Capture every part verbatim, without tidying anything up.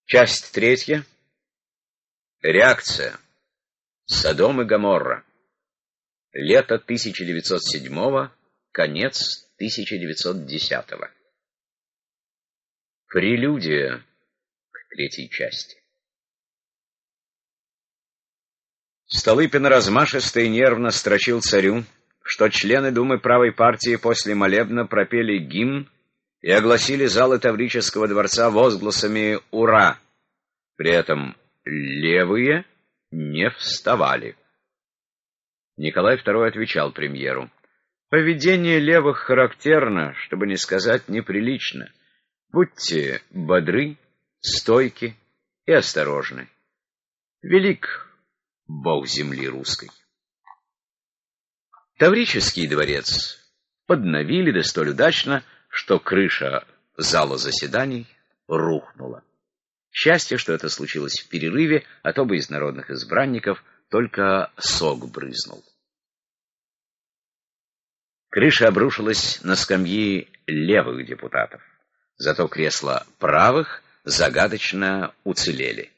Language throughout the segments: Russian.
Часть третья. Реакция. Содом и Гоморра. Лето тысяча девятьсот седьмого, конец тысяча девятьсот десятого. Прелюдия к третьей части. Столыпин размашисто и нервно строчил царю, что члены Думы правой партии после молебна пропели гимн и огласили залы Таврического дворца возгласами «Ура!». При этом левые не вставали. Николай второй отвечал премьеру: «Поведение левых характерно, чтобы не сказать неприлично. Будьте бодры, стойки и осторожны. Велик Бог земли русской». Таврический дворец подновили да столь удачно, что крыша зала заседаний рухнула. Счастье, что это случилось в перерыве, а то бы из народных избранников только сок брызнул. Крыша обрушилась на скамьи левых депутатов, зато кресла правых загадочно уцелели.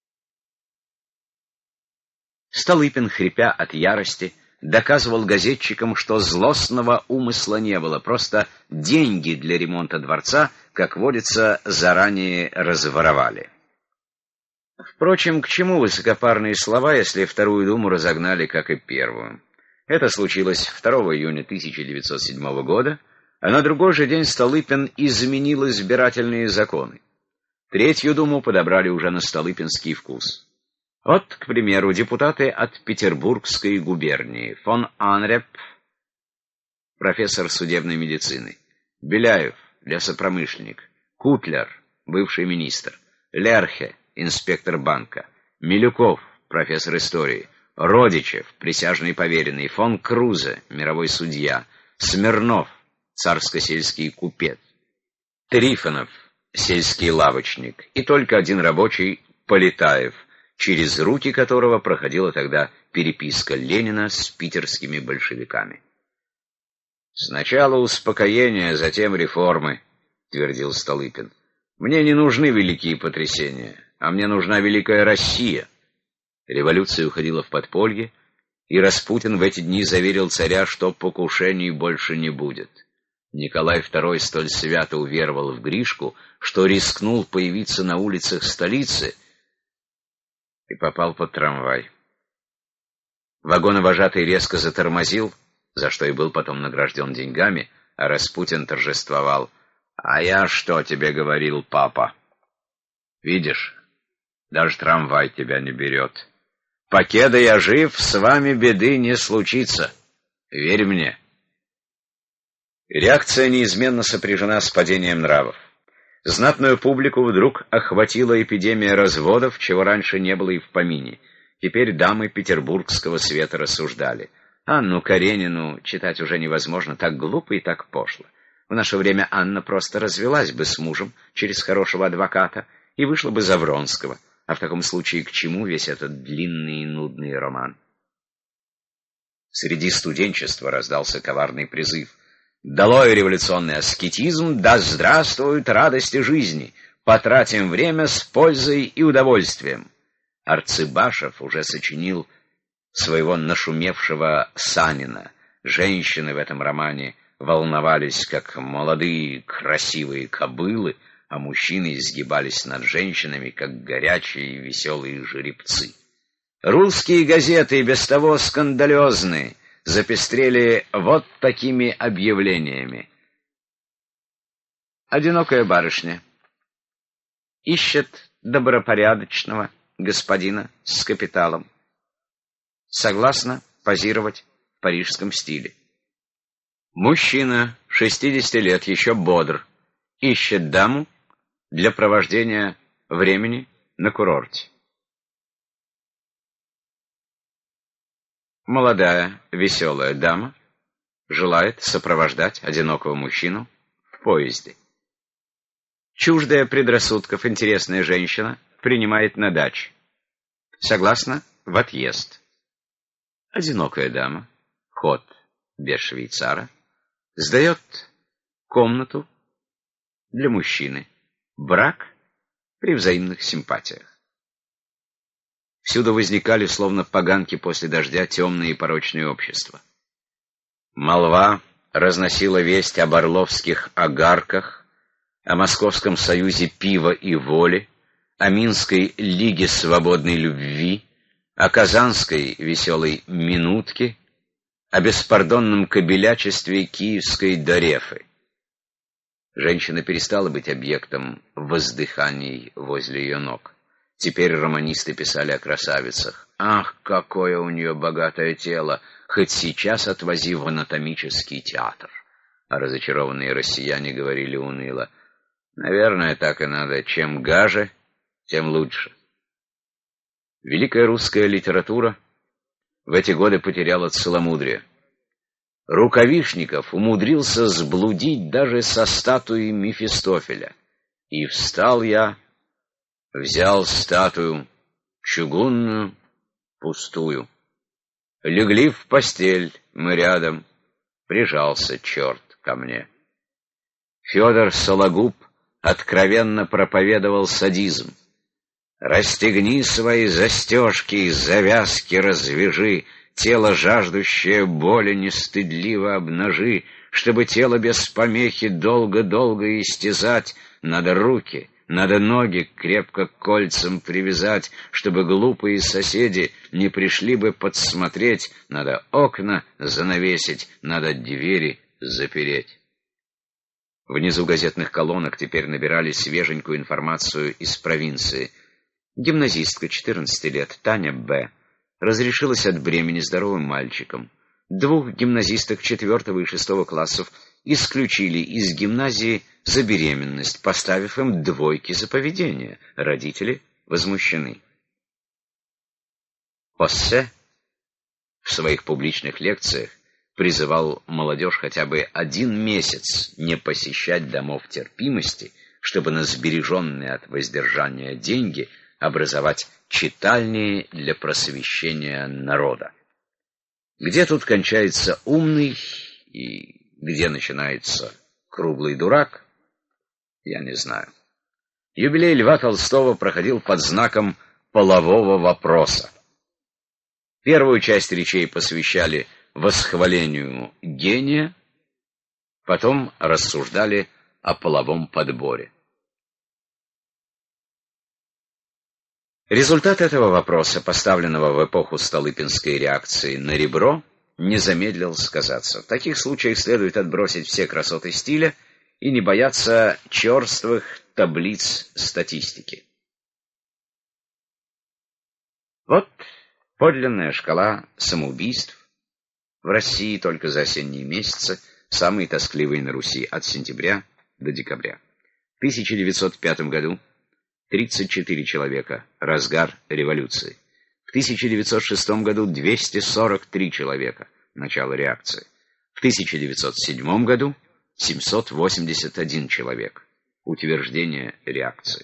Столыпин, хрипя от ярости, доказывал газетчикам, что злостного умысла не было, просто деньги для ремонта дворца, как водится, заранее разворовали. Впрочем, к чему высокопарные слова, если Вторую Думу разогнали, как и Первую? Это случилось второго июня тысяча девятьсот седьмого года, а на другой же день Столыпин изменил избирательные законы. Третью Думу подобрали уже на столыпинский вкус. Вот, к примеру, депутаты от Петербургской губернии: фон Анреп, профессор судебной медицины; Беляев, лесопромышленник; Кутлер, бывший министр; Лерхе, инспектор банка; Милюков, профессор истории; Родичев, присяжный поверенный; фон Крузе, мировой судья; Смирнов, царско-сельский купец; Трифонов, сельский лавочник; и только один рабочий — Полетаев, через руки которого проходила тогда переписка Ленина с питерскими большевиками. «Сначала успокоение, затем реформы», — твердил Столыпин. «Мне не нужны великие потрясения, а мне нужна великая Россия». Революция уходила в подполье, и Распутин в эти дни заверил царя, что покушений больше не будет. Николай второй столь свято уверовал в Гришку, что рискнул появиться на улицах столицы и попал под трамвай. Вагоновожатый резко затормозил, за что и был потом награжден деньгами, а Распутин торжествовал: «А я что тебе говорил, папа? Видишь, даже трамвай тебя не берет. Покеда я жив, с вами беды не случится. Верь мне». Реакция неизменно сопряжена с падением нравов. Знатную публику вдруг охватила эпидемия разводов, чего раньше не было и в помине. Теперь дамы петербургского света рассуждали: Анну Каренину читать уже невозможно, так глупо и так пошло. В наше время Анна просто развелась бы с мужем через хорошего адвоката и вышла бы за Вронского. А в таком случае к чему весь этот длинный и нудный роман? Среди студенчества раздался коварный призыв: «Долой революционный аскетизм, да здравствуют радости жизни! Потратим время с пользой и удовольствием!» Арцыбашев уже сочинил своего нашумевшего Санина. Женщины в этом романе волновались, как молодые красивые кобылы, а мужчины изгибались над женщинами, как горячие и веселые жеребцы. Русские газеты, и без того скандалезные, запестрели вот такими объявлениями. Одинокая барышня ищет добропорядочного господина с капиталом. Согласна позировать в парижском стиле. Мужчина, шестидесяти лет, еще бодр, ищет даму для провождения времени на курорте. Молодая, веселая дама желает сопровождать одинокого мужчину в поезде. Чуждая предрассудков интересная женщина принимает на даче. Согласна в отъезд. Одинокая дама, ход без швейцара, сдает комнату для мужчины. Брак при взаимных симпатиях. Всюду возникали, словно поганки после дождя, темные и порочные общества. Молва разносила весть об орловских огарках, о Московском союзе пива и воли, о Минской лиге свободной любви, о Казанской веселой минутке, о беспардонном кобелячестве киевской Дорефы. Женщина перестала быть объектом воздыханий возле ее ног. Теперь романисты писали о красавицах. Ах, какое у нее богатое тело! Хоть сейчас отвози в анатомический театр. А разочарованные россияне говорили уныло: наверное, так и надо. Чем гаже, тем лучше. Великая русская литература в эти годы потеряла целомудрие. Рукавишников умудрился сблудить даже со статуей Мефистофеля. И встал я, взял статую чугунную, пустую. Легли в постель мы рядом, прижался черт ко мне. Федор Сологуб откровенно проповедовал садизм. «Расстегни свои застежки, завязки развяжи, тело, жаждущее боли, нестыдливо обнажи, чтобы тело без помехи долго-долго истязать, надо руки». Надо ноги крепко к кольцам привязать, чтобы глупые соседи не пришли бы подсмотреть. Надо окна занавесить, надо двери запереть. Внизу газетных колонок теперь набирали свеженькую информацию из провинции. Гимназистка, четырнадцати лет, Таня Б., разрешилась от бремени здоровым мальчиком. Двух гимназисток четвертого и шестого классов исключили из гимназии за беременность, поставив им двойки за поведение. Родители возмущены. Поссе в своих публичных лекциях призывал молодежь хотя бы один месяц не посещать домов терпимости, чтобы на сбереженные от воздержания деньги образовать читальни для просвещения народа. Где тут кончается умный и где начинается круглый дурак, я не знаю. Юбилей Льва Толстого проходил под знаком полового вопроса. Первую часть речей посвящали восхвалению гения, потом рассуждали о половом подборе. Результат этого вопроса, поставленного в эпоху Столыпинской реакции на ребро, не замедлил сказаться. В таких случаях следует отбросить все красоты стиля и не бояться черствых таблиц статистики. Вот подлинная шкала самоубийств в России только за осенние месяцы, самые тоскливые на Руси от сентября до декабря. В тысяча девятьсот пятом году тридцать четыре человека, разгар революции. В тысяча девятьсот шестом году двести сорок три человека, начало реакции. В тысяча девятьсот седьмом году семьсот восемьдесят один человек, утверждение реакции.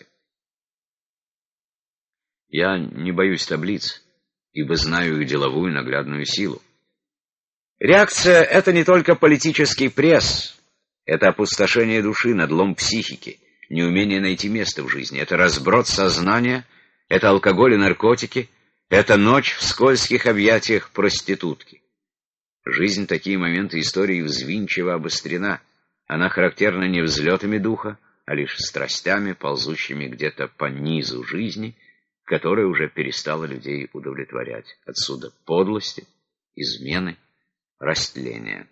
Я не боюсь таблиц, ибо знаю их деловую наглядную силу. Реакция — это не только политический пресс, это опустошение души, надлом психики, неумение найти место в жизни, это разброд сознания, это алкоголь и наркотики, это ночь в скользких объятиях проститутки. Жизнь в такие моменты истории взвинчиво обострена. Она характерна не взлетами духа, а лишь страстями, ползущими где-то по низу жизни, которая уже перестала людей удовлетворять. Отсюда подлости, измены, растления.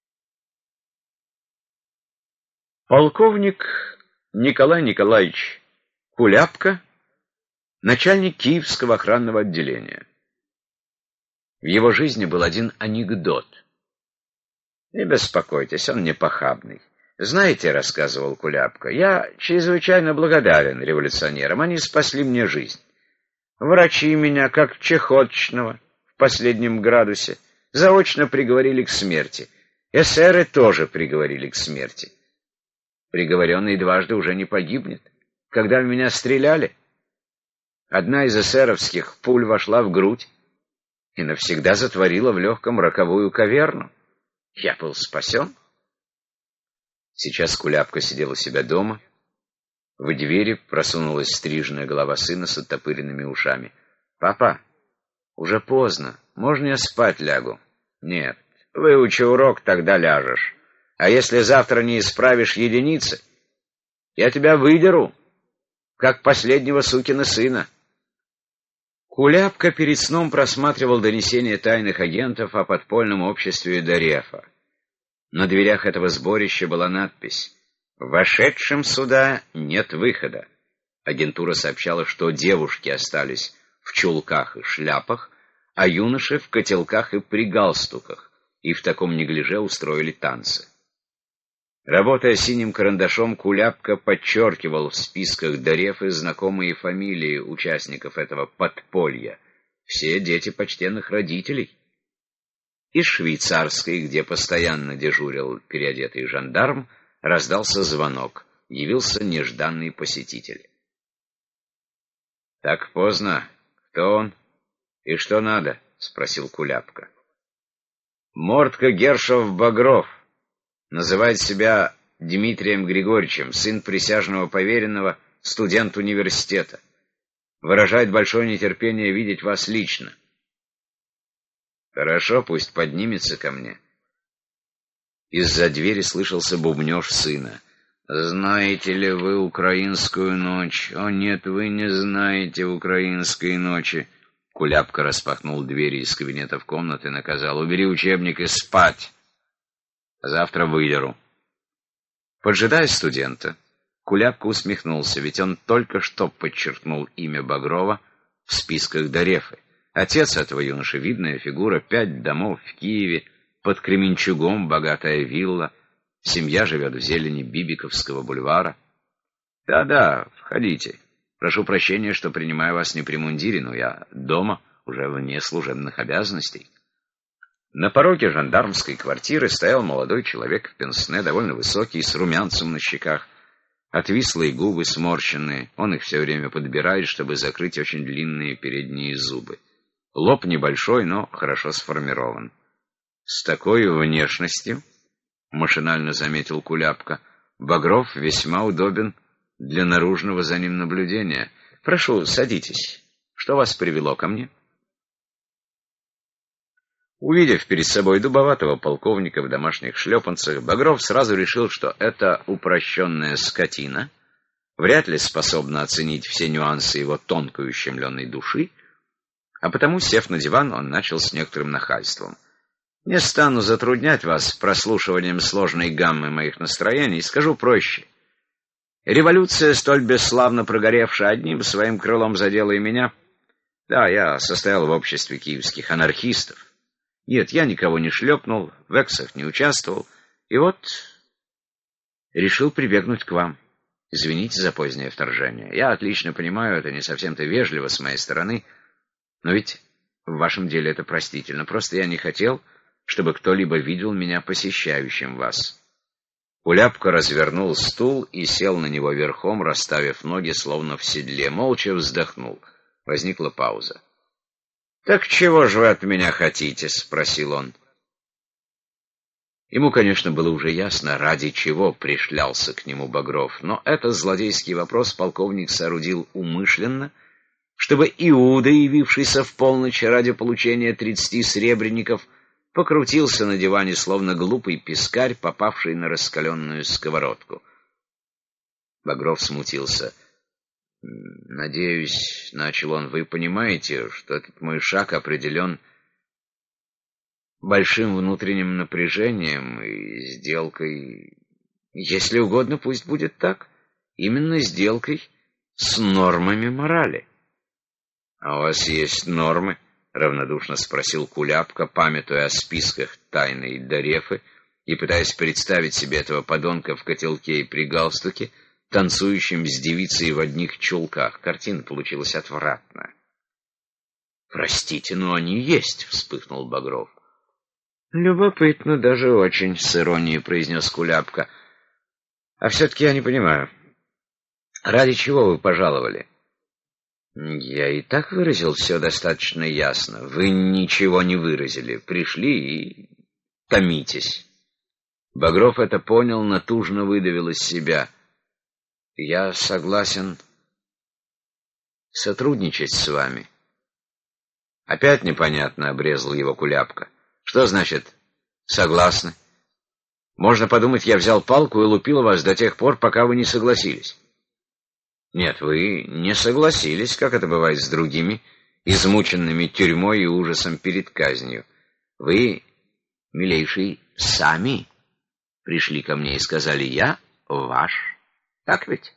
Полковник Николай Николаевич Куляпка, начальник Киевского охранного отделения. В его жизни был один анекдот. Не беспокойтесь, он не похабный. Знаете, — рассказывал Куляпка, — я чрезвычайно благодарен революционерам, они спасли мне жизнь. Врачи меня, как чехоточного в последнем градусе, заочно приговорили к смерти. Эсеры тоже приговорили к смерти. Приговоренный дважды уже не погибнет. Когда в меня стреляли, одна из эсеровских пуль вошла в грудь и навсегда затворила в легком роковую каверну. Я был спасен. Сейчас Куляпка сидел у себя дома В двери просунулась стриженная голова сына с оттопыренными ушами. «Папа, уже поздно. Можно я спать лягу?» «Нет. Выучи урок, тогда ляжешь. А если завтра не исправишь единицы, я тебя выдеру, как последнего сукина сына». Куляпка перед сном просматривал донесения тайных агентов о подпольном обществе Дарефа. На дверях этого сборища была надпись: «Вошедшим сюда нет выхода». Агентура сообщала, что девушки остались в чулках и шляпах, а юноши в котелках и при галстуках, и в таком неглиже устроили танцы. Работая синим карандашом, Куляпка подчеркивал в списках Дарефы знакомые фамилии участников этого подполья. Все дети почтенных родителей. Из швейцарской, где постоянно дежурил переодетый жандарм, раздался звонок. Явился нежданный посетитель. «Так поздно. Кто он? И что надо?» — спросил Куляпка. «Мортко Гершов-Багров. Называет себя Дмитрием Григорьевичем, сын присяжного поверенного, студент университета. Выражает большое нетерпение видеть вас лично». «Хорошо, пусть поднимется ко мне». Из-за двери слышался бубнёж сына. «Знаете ли вы украинскую ночь? О нет, вы не знаете украинской ночи». Куляпка распахнул двери из кабинета в комнаты и наказал: «Убери учебник и спать. Завтра выдеру». Поджидая студента, Куляпка усмехнулся, ведь он только что подчеркнул имя Багрова в списках Дарефы. Отец этого юноши — видная фигура, пять домов в Киеве, под Кременчугом богатая вилла, семья живет в зелени Бибиковского бульвара. «Да-да, входите. Прошу прощения, что принимаю вас не при мундире, но я дома, уже вне служебных обязанностей». На пороге жандармской квартиры стоял молодой человек в пенсне, довольно высокий, с румянцем на щеках, отвислые губы сморщенные. Он их все время подбирает, чтобы закрыть очень длинные передние зубы. Лоб небольшой, но хорошо сформирован. «С такой внешностью, — машинально заметил Куляпка, — Багров весьма удобен для наружного за ним наблюдения. Прошу, садитесь. Что вас привело ко мне?» Увидев перед собой дубоватого полковника в домашних шлепанцах, Багров сразу решил, что эта упрощенная скотина вряд ли способна оценить все нюансы его тонкой ущемленной души, а потому, сев на диван, он начал с некоторым нахальством. «Не стану затруднять вас прослушиванием сложной гаммы моих настроений, скажу проще. Революция, столь бесславно прогоревшая, одним своим крылом задела и меня. Да, я состоял в обществе киевских анархистов. Нет, я никого не шлепнул, в эксах не участвовал, и вот решил прибегнуть к вам. Извините за позднее вторжение. Я отлично понимаю, это не совсем-то вежливо с моей стороны, но ведь в вашем деле это простительно. Просто я не хотел, чтобы кто-либо видел меня посещающим вас». Куляпка развернул стул и сел на него верхом, расставив ноги, словно в седле. Молча вздохнул. Возникла пауза. «Так чего же вы от меня хотите?» — спросил он. Ему, конечно, было уже ясно, ради чего пришлялся к нему Багров, но этот злодейский вопрос полковник соорудил умышленно, чтобы Иуда, явившийся в полночь ради получения тридцати сребреников, покрутился на диване, словно глупый пескарь, попавший на раскаленную сковородку. Багров смутился. «Надеюсь, — начал он, — вы понимаете, что этот мой шаг определен большим внутренним напряжением и сделкой, если угодно, пусть будет так, именно сделкой с нормами морали». «А у вас есть нормы?» — равнодушно спросил Куляпка, памятуя о списках тайной Дарефы и пытаясь представить себе этого подонка в котелке и при галстуке, танцующим с девицей в одних чулках. Картина получилась отвратная. «Простите, но они есть», — вспыхнул Багров. «Любопытно, даже очень», — с иронией произнес Куляпка. «А все-таки я не понимаю, ради чего вы пожаловали?» «Я и так выразил все достаточно ясно. Вы ничего не выразили. Пришли и томитесь». Багров это понял, натужно выдавил из себя. Я согласен сотрудничать с вами. Опять непонятно, — обрезал его Куляпка. Что значит «согласны»? Можно подумать, я взял палку и лупил вас до тех пор, пока вы не согласились. Нет, вы не согласились, как это бывает с другими, измученными тюрьмой и ужасом перед казнью. Вы, милейший, сами пришли ко мне и сказали: «Я ваш». Так ведь?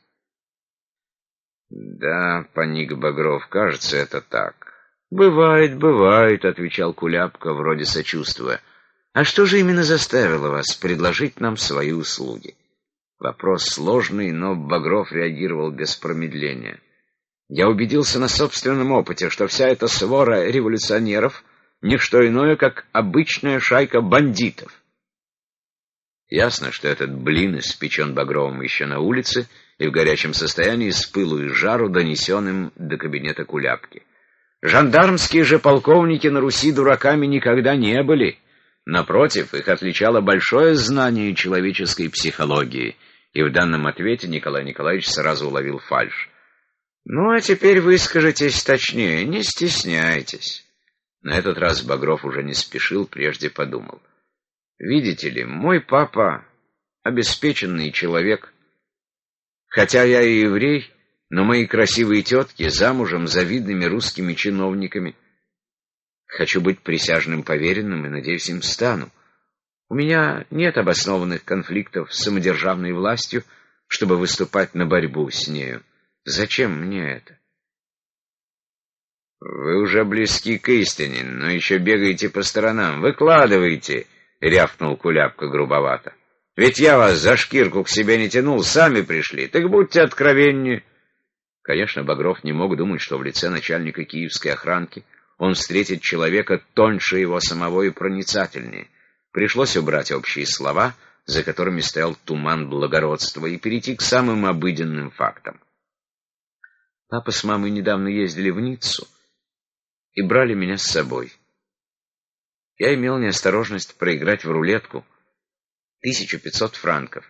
Да, паник Багров, кажется, это так. Бывает, бывает, — отвечал Куляпка, вроде сочувствуя. А что же именно заставило вас предложить нам свои услуги? Вопрос сложный, но Багров реагировал без промедления. Я убедился на собственном опыте, что вся эта свора революционеров — не что иное, как обычная шайка бандитов. Ясно, что этот блин испечен Багровым еще на улице и в горячем состоянии с пылу и жару донесен им до кабинета Куляпки. Жандармские же полковники на Руси дураками никогда не были. Напротив, их отличало большое знание человеческой психологии, и в данном ответе Николай Николаевич сразу уловил фальшь. «Ну, а теперь выскажитесь точнее, не стесняйтесь». На этот раз Багров уже не спешил, прежде подумал. «Видите ли, мой папа обеспеченный человек. Хотя я и еврей, но мои красивые тетки замужем за видными русскими чиновниками. Хочу быть присяжным поверенным и, надеюсь, им стану. У меня нет обоснованных конфликтов с самодержавной властью, чтобы выступать на борьбу с нею. Зачем мне это?» «Вы уже близки к истине, но еще бегаете по сторонам. Выкладывайте!» — рявкнул Куляпка грубовато. «Ведь я вас за шкирку к себе не тянул, сами пришли. Так будьте откровеннее». Конечно, Багров не мог думать, что в лице начальника киевской охранки он встретит человека тоньше его самого и проницательнее. Пришлось убрать общие слова, за которыми стоял туман благородства, и перейти к самым обыденным фактам. Папа с мамой недавно ездили в Ниццу и брали меня с собой. Я имел неосторожность проиграть в рулетку тысячу пятьсот франков.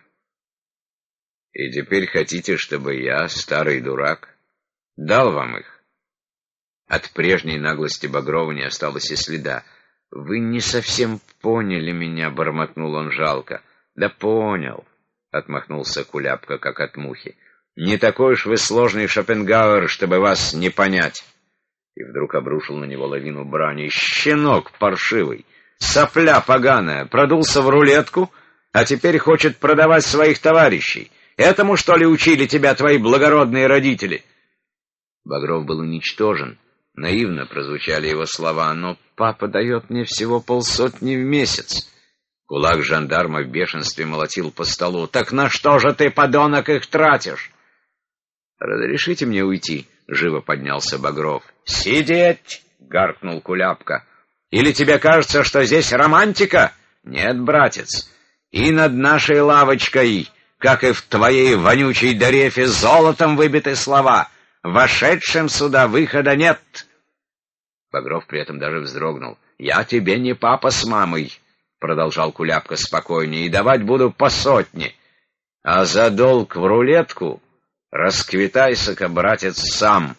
И теперь хотите, чтобы я, старый дурак, дал вам их? От прежней наглости Багрова не осталось и следа. «Вы не совсем поняли меня», — бормотнул он жалко. «Да понял», — отмахнулся Куляпка, как от мухи. «Не такой уж вы сложный Шопенгауэр, чтобы вас не понять». И вдруг обрушил на него лавину брани. «Щенок паршивый, сопля поганая, продулся в рулетку, а теперь хочет продавать своих товарищей. Этому, что ли, учили тебя твои благородные родители?» Багров был уничтожен. Наивно прозвучали его слова. «Но папа дает мне всего полсотни в месяц». Кулак жандарма в бешенстве молотил по столу. «Так на что же ты, подонок, их тратишь?» «Разрешите мне уйти?» — живо поднялся Багров. «Сидеть!» — гаркнул Куляпка. «Или тебе кажется, что здесь романтика? Нет, братец, и над нашей лавочкой, как и в твоей вонючей дарефе, золотом выбиты слова: вошедшим сюда выхода нет». Багров при этом даже вздрогнул. «Я тебе не папа с мамой», — продолжал Куляпка спокойнее, — «и давать буду по сотне. А за долг в рулетку расквитайся-ка, братец, сам».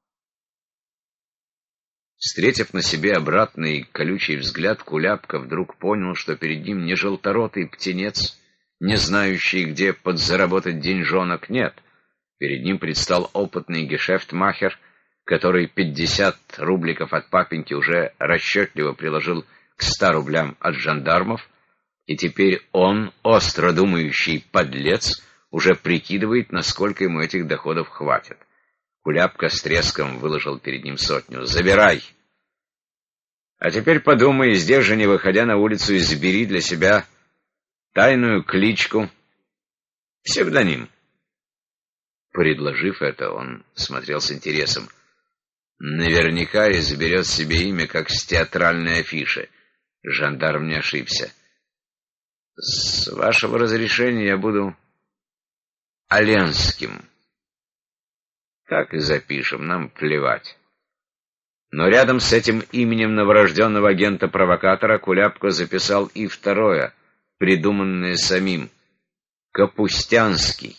Встретив на себе обратный колючий взгляд, Куляпка вдруг понял, что перед ним не желторотый птенец, не знающий, где подзаработать деньжонок, нет. Перед ним предстал опытный гешефтмахер, который пятьдесят рубликов от папеньки уже расчетливо приложил к ста рублям от жандармов, и теперь он, остро думающий подлец, уже прикидывает, насколько ему этих доходов хватит. Куляпка с треском выложил перед ним сотню. «Забирай! А теперь подумай, здесь же, не выходя на улицу, избери для себя тайную кличку, псевдоним». Предложив это, он смотрел с интересом. Наверняка изберет себе имя, как с театральной афиши. Жандарм не ошибся. «С вашего разрешения я буду Оленским». «Так и запишем, нам плевать». Но рядом с этим именем новорожденного агента-провокатора Куляпка записал и второе, придуманное самим — Капустянский.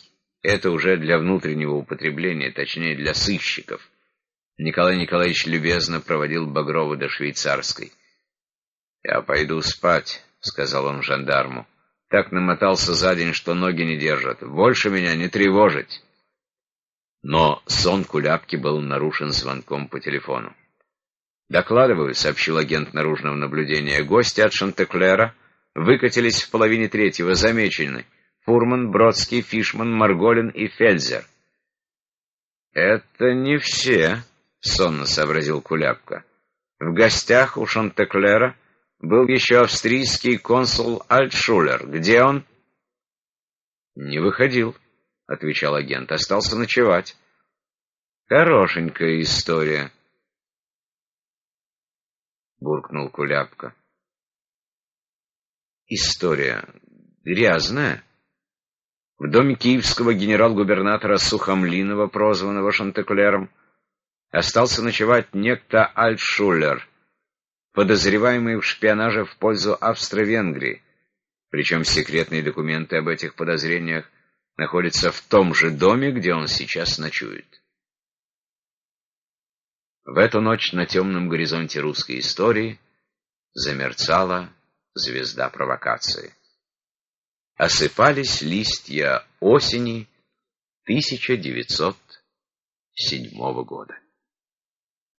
Это уже для внутреннего употребления, точнее для сыщиков. Николай Николаевич любезно проводил Багрова до швейцарской. «Я пойду спать», — сказал он жандарму. «Так намотался за день, что ноги не держат. Больше меня не тревожить». Но сон Куляпки был нарушен звонком по телефону. «Докладываю», — сообщил агент наружного наблюдения. «Гости от Шантеклера выкатились в половине третьего, замечены. Фурман, Бродский, Фишман, Марголин и Фельзер». «Это не все», — сонно сообразил Куляпка. «В гостях у Шантеклера был еще австрийский консул Альтшулер. Где он?» «Не выходил», — отвечал агент. «Остался ночевать». «Хорошенькая история», — буркнул Куляпка. «История грязная. В доме киевского генерал-губернатора Сухомлинова, прозванного Шантеклером, остался ночевать некто Альтшулер, подозреваемый в шпионаже в пользу Австро-Венгрии, причем секретные документы об этих подозрениях находятся в том же доме, где он сейчас ночует». В эту ночь на темном горизонте русской истории замерцала звезда провокации. Осыпались листья осени тысяча девятьсот седьмого года.